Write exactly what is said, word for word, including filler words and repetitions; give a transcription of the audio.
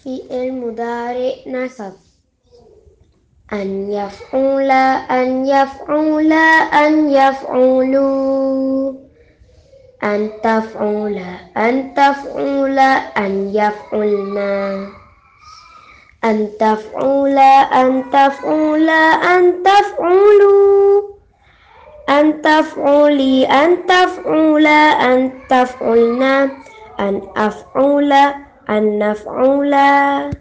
فعل مضارع نصب. أن يفعل أن يفعل أن يفعلوا. أن تفعل أن تفعل أن يفعلنا. أن تفعل أن تفعل أن تفعلوا. أن تفعلي أن تفعل أن تفعلنا. أن أفعل أن نفعل.